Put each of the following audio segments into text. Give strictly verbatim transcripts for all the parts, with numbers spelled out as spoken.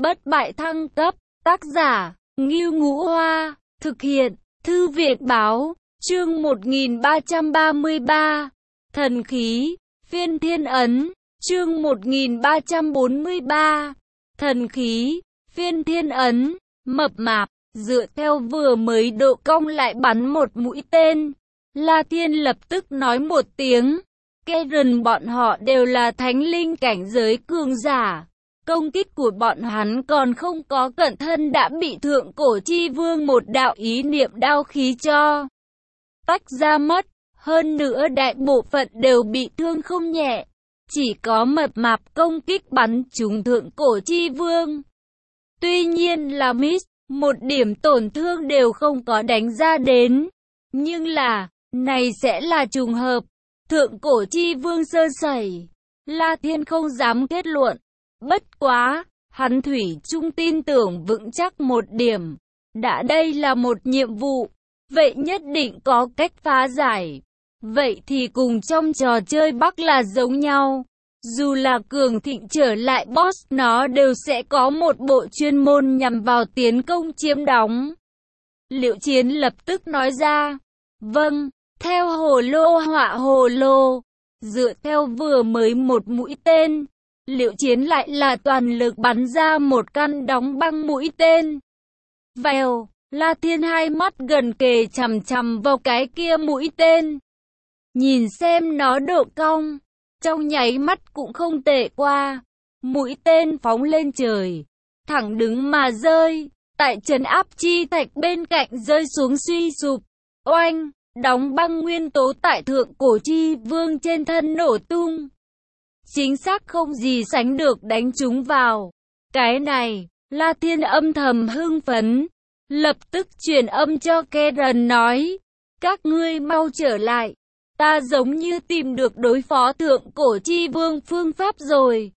Bất bại thăng cấp, tác giả, Ngưu Ngũ Hoa, thực hiện, Thư viện báo, chương một nghìn ba trăm ba mươi ba, thần khí, phiên thiên ấn, chương một nghìn ba trăm bốn mươi ba, thần khí, phiên thiên ấn, mập mạp, dựa theo vừa mới độ cong lại bắn một mũi tên. La Thiên lập tức nói một tiếng, Karen bọn họ đều là thánh linh cảnh giới cường giả. Công kích của bọn hắn còn không có cận thân đã bị thượng cổ chi vương một đạo ý niệm đao khí cho tách ra mất. Hơn nữa đại bộ phận đều bị thương không nhẹ. Chỉ có mập mạp công kích bắn trúng thượng cổ chi vương. Tuy nhiên là miss, một điểm tổn thương đều không có đánh ra đến. Nhưng là, này sẽ là trùng hợp. Thượng cổ chi vương sơ sẩy. La Thiên không dám kết luận. Bất quá, hắn thủy chung tin tưởng vững chắc một điểm. Đã đây là một nhiệm vụ, vậy nhất định có cách phá giải. Vậy thì cùng trong trò chơi Bắc là giống nhau. Dù là cường thịnh trở lại boss, nó đều sẽ có một bộ chuyên môn nhằm vào tiến công chiếm đóng. Liệu Chiến lập tức nói ra. Vâng, theo hồ lô họa hồ lô. Dựa theo vừa mới một mũi tên. Liệu Chiến lại là toàn lực bắn ra một căn đóng băng mũi tên. Vèo, La Thiên hai mắt gần kề chằm chằm vào cái kia mũi tên. Nhìn xem nó độ cong, trong nháy mắt cũng không tệ qua. Mũi tên phóng lên trời, thẳng đứng mà rơi, tại trấn áp chi thạch bên cạnh rơi xuống suy sụp. Oanh, đóng băng nguyên tố tại thượng cổ chi vương trên thân nổ tung. Chính xác không gì sánh được đánh trúng vào. Cái này, La Thiên âm thầm hưng phấn. Lập tức truyền âm cho Karen nói. Các ngươi mau trở lại. Ta giống như tìm được đối phó thượng cổ chi vương phương pháp rồi.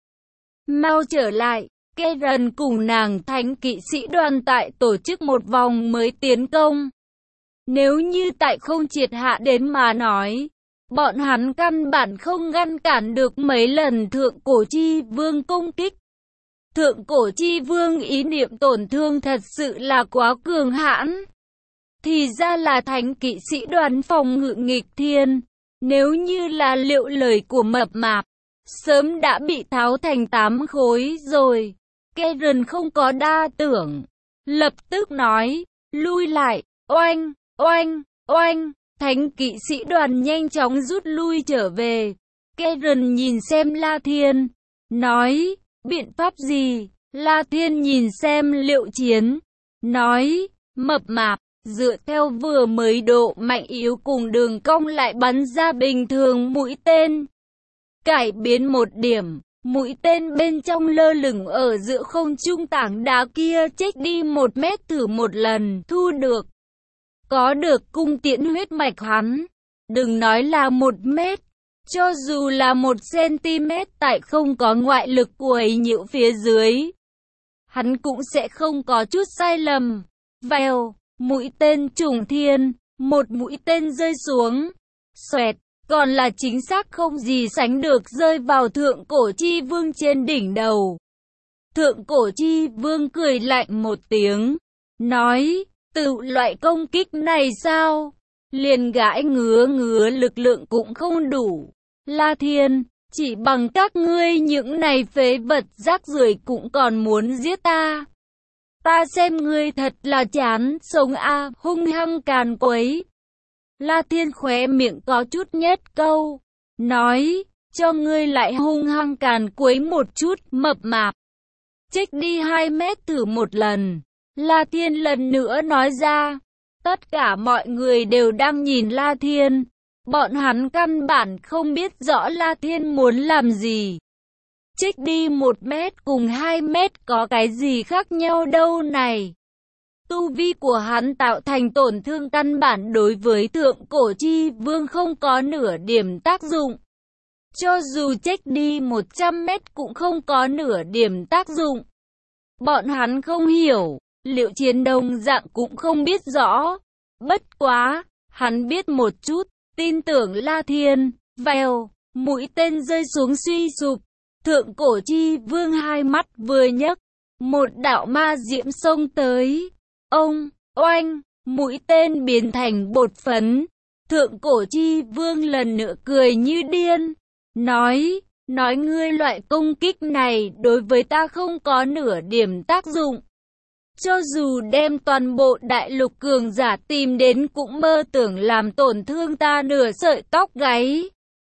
Mau trở lại. Karen cùng nàng thánh kỵ sĩ đoàn tại tổ chức một vòng mới tiến công. Nếu như tại không triệt hạ đến mà nói, bọn hắn căn bản không ngăn cản được mấy lần thượng cổ chi vương công kích. Thượng cổ chi vương ý niệm tổn thương thật sự là quá cường hãn. Thì ra là thánh kỵ sĩ đoàn phòng ngự nghịch thiên. Nếu như là liệu lời của mập mạp, sớm đã bị tháo thành tám khối rồi. Karen không có đa tưởng. Lập tức nói, lui lại, oanh, oanh, oanh. Thánh kỵ sĩ đoàn nhanh chóng rút lui trở về. Karen nhìn xem La Thiên, nói, biện pháp gì? La Thiên nhìn xem Liệu Chiến, nói, mập mạp, dựa theo vừa mới độ mạnh yếu cùng đường cong lại bắn ra bình thường mũi tên. Cải biến một điểm, mũi tên bên trong lơ lửng ở giữa không trung tảng đá kia chếch đi một mét thử một lần, thu được. Có được cung tiễn huyết mạch hắn, đừng nói là một mét, cho dù là một cm tại không có ngoại lực của ấy nhiễu phía dưới, hắn cũng sẽ không có chút sai lầm. Vèo, mũi tên trùng thiên, một mũi tên rơi xuống, xoẹt, còn là chính xác không gì sánh được rơi vào thượng cổ chi vương trên đỉnh đầu. Thượng cổ chi vương cười lạnh một tiếng, nói, tự loại công kích này sao? Liền gãi ngứa ngứa lực lượng cũng không đủ. La Thiên, chỉ bằng các ngươi những này phế vật rác rưởi cũng còn muốn giết ta. Ta xem ngươi thật là chán sống a, hung hăng càn quấy. La Thiên khóe miệng có chút nhếch câu, nói, cho ngươi lại hung hăng càn quấy một chút, mập mạp. Chếch đi hai mét thử một lần. La Thiên lần nữa nói ra. Tất cả mọi người đều đang nhìn La Thiên. Bọn hắn căn bản không biết rõ La Thiên muốn làm gì. Chếch đi một mét cùng hai mét có cái gì khác nhau đâu này. Tu vi của hắn tạo thành tổn thương căn bản đối với thượng cổ chi vương không có nửa điểm tác dụng. Cho dù chếch đi một trăm mét cũng không có nửa điểm tác dụng. Bọn hắn không hiểu. Liệu Chiến đồng dạng cũng không biết rõ. Bất quá, hắn biết một chút, tin tưởng La Thiên. Vèo, mũi tên rơi xuống suy sụp. Thượng cổ chi vương hai mắt vừa nhấc, một đạo ma diễm xông tới. Ông, oanh, mũi tên biến thành bột phấn. Thượng cổ chi vương lần nữa cười như điên. Nói, nói ngươi loại công kích này đối với ta không có nửa điểm tác dụng. Cho dù đem toàn bộ đại lục cường giả tìm đến cũng mơ tưởng làm tổn thương ta nửa sợi tóc gáy.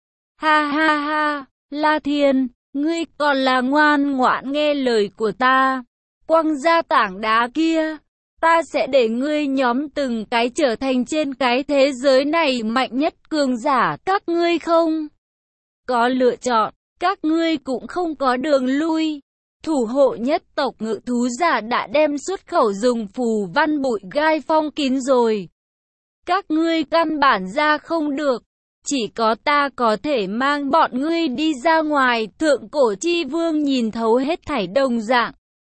Ha ha ha, La Thiên, ngươi còn là ngoan ngoãn nghe lời của ta. Quăng ra tảng đá kia, ta sẽ để ngươi nhóm từng cái trở thành trên cái thế giới này mạnh nhất cường giả. Các ngươi không có lựa chọn, các ngươi cũng không có đường lui. Thủ hộ nhất tộc ngự thú giả đã đem xuất khẩu dùng phù văn bụi gai phong kín rồi. Các ngươi căn bản ra không được. Chỉ có ta có thể mang bọn ngươi đi ra ngoài. Thượng cổ chi vương nhìn thấu hết thảy đồng dạng.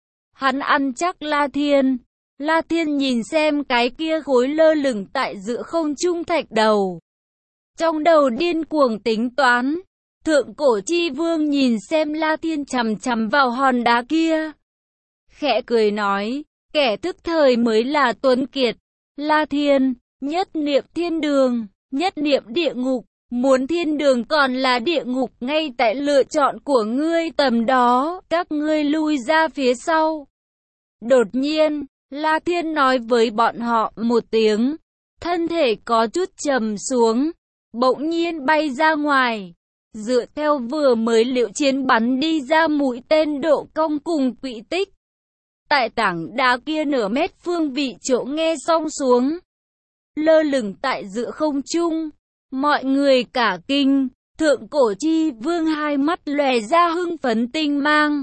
Hắn ăn chắc La Thiên. La Thiên nhìn xem cái kia khối lơ lửng tại giữa không trung thạch đầu. Trong đầu điên cuồng tính toán. Thượng cổ chi vương nhìn xem La Thiên chằm chằm vào hòn đá kia. Khẽ cười nói, kẻ thức thời mới là tuấn kiệt. La Thiên, nhất niệm thiên đường, nhất niệm địa ngục. Muốn thiên đường còn là địa ngục ngay tại lựa chọn của ngươi tầm đó. Các ngươi lui ra phía sau. Đột nhiên, La Thiên nói với bọn họ một tiếng. Thân thể có chút trầm xuống. Bỗng nhiên bay ra ngoài. Dựa theo vừa mới liệu chiến bắn đi ra mũi tên độ cong cùng quỹ tích. Tại tảng đá kia nửa mét phương vị chỗ nghe xong xuống. Lơ lửng tại giữa không trung. Mọi người cả kinh. Thượng cổ chi vương hai mắt lòe ra hưng phấn tinh mang.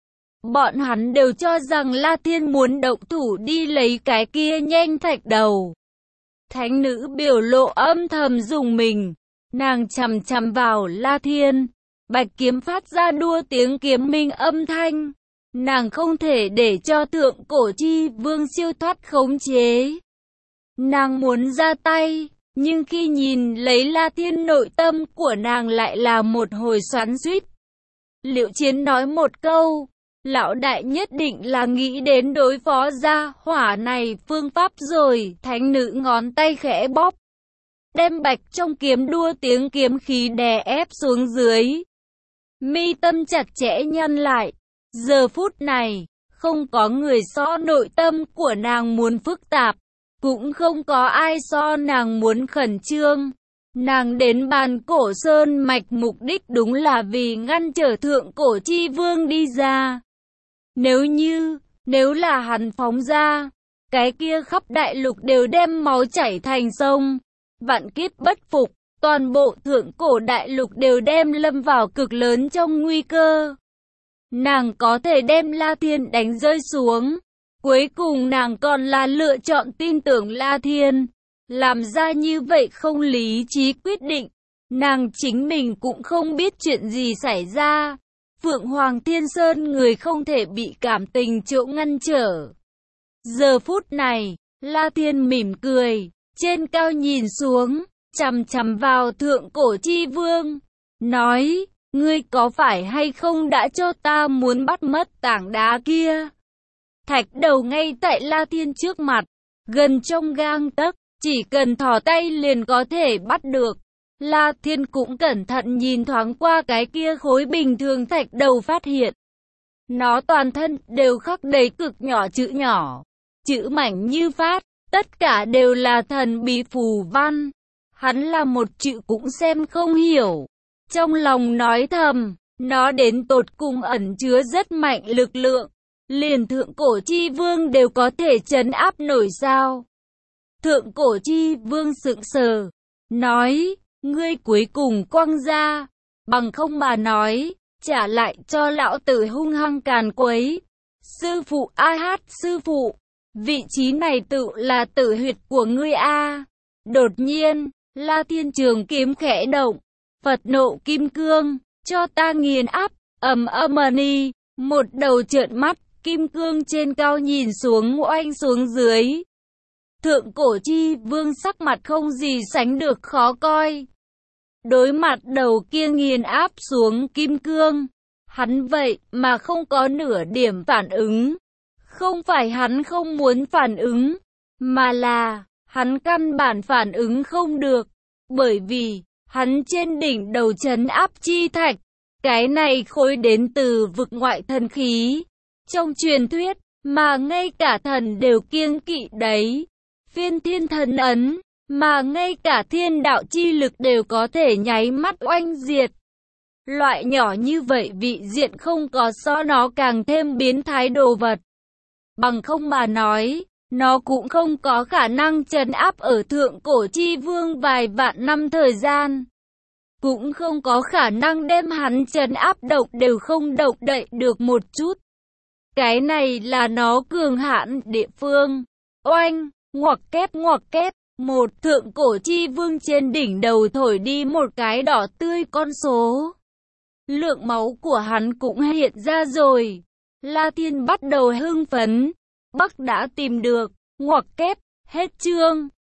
Bọn hắn đều cho rằng La Thiên muốn động thủ đi lấy cái kia nhanh thạch đầu. Thánh nữ biểu lộ âm thầm dùng mình. Nàng chằm chằm vào La Thiên. Bạch kiếm phát ra đua tiếng kiếm minh âm thanh. Nàng không thể để cho thượng cổ chi vương siêu thoát khống chế. Nàng muốn ra tay. Nhưng khi nhìn lấy La Thiên, nội tâm của nàng lại là một hồi xoắn xuýt. Liệu Chiến nói một câu. Lão đại nhất định là nghĩ đến đối phó gia hỏa này phương pháp rồi. Thánh nữ ngón tay khẽ bóp. Đem bạch trong kiếm đua tiếng kiếm khí đè ép xuống dưới. Mi tâm chặt chẽ nhăn lại. Giờ phút này, không có người so nội tâm của nàng muốn phức tạp. Cũng không có ai so nàng muốn khẩn trương. Nàng đến bàn cổ sơn mạch mục đích đúng là vì ngăn trở thượng cổ chi vương đi ra. Nếu như, nếu là hắn phóng ra, cái kia khắp đại lục đều đem máu chảy thành sông. Vạn kiếp bất phục, toàn bộ thượng cổ đại lục đều đem lâm vào cực lớn trong nguy cơ. Nàng có thể đem La Thiên đánh rơi xuống. Cuối cùng nàng còn là lựa chọn tin tưởng La Thiên. Làm ra như vậy không lý trí quyết định. Nàng chính mình cũng không biết chuyện gì xảy ra. Phượng Hoàng Thiên Sơn người không thể bị cảm tình chỗ ngăn trở. Giờ phút này, La Thiên mỉm cười. Trên cao nhìn xuống, chằm chằm vào thượng cổ chi vương. Nói, ngươi có phải hay không đã cho ta muốn bắt mất tảng đá kia? Thạch đầu ngay tại La Thiên trước mặt, gần trong gang tấc, chỉ cần thò tay liền có thể bắt được. La Thiên cũng cẩn thận nhìn thoáng qua cái kia khối bình thường thạch đầu, phát hiện. Nó toàn thân đều khắc đầy cực nhỏ chữ nhỏ, chữ mảnh như phát, tất cả đều là thần bí phù văn. Hắn là một chữ cũng xem không hiểu. Trong lòng nói thầm, nó đến tột cùng ẩn chứa rất mạnh lực lượng. Liền thượng cổ chi vương đều có thể trấn áp nổi sao? Thượng cổ chi vương sững sờ, nói, ngươi cuối cùng quăng ra, bằng không mà nói, trả lại cho lão tử hung hăng càn quấy. Sư phụ a hát sư phụ, vị trí này tự là tử huyệt của ngươi a. Đột nhiên, La Thiên trường kiếm khẽ động, Phật nộ kim cương, cho ta nghiền áp, ầm ầm ni, một đầu trợn mắt. Kim cương trên cao nhìn xuống oanh xuống dưới. Thượng cổ chi vương sắc mặt không gì sánh được khó coi. Đối mặt đầu kia nghiền áp xuống kim cương, hắn vậy mà không có nửa điểm phản ứng. Không phải hắn không muốn phản ứng, mà là hắn căn bản phản ứng không được, bởi vì hắn trên đỉnh đầu trấn áp chi thạch. Cái này khối đến từ vực ngoại thần khí. Trong truyền thuyết, mà ngay cả thần đều kiêng kỵ đấy. Phiên thiên thần ấn, mà ngay cả thiên đạo chi lực đều có thể nháy mắt oanh diệt. Loại nhỏ như vậy vị diện không có so nó càng thêm biến thái đồ vật. Bằng không mà nói, nó cũng không có khả năng trấn áp ở thượng cổ chi vương vài vạn năm thời gian. Cũng không có khả năng đem hắn trấn áp độc đều không độc đậy được một chút. Cái này là nó cường hãn địa phương. Oanh, ngoặc kép ngoặc kép, một thượng cổ chi vương trên đỉnh đầu thổi đi một cái đỏ tươi con số. Lượng máu của hắn cũng hiện ra rồi. La Thiên bắt đầu hưng phấn. Bắc đã tìm được, ngoặc kép, hết chương.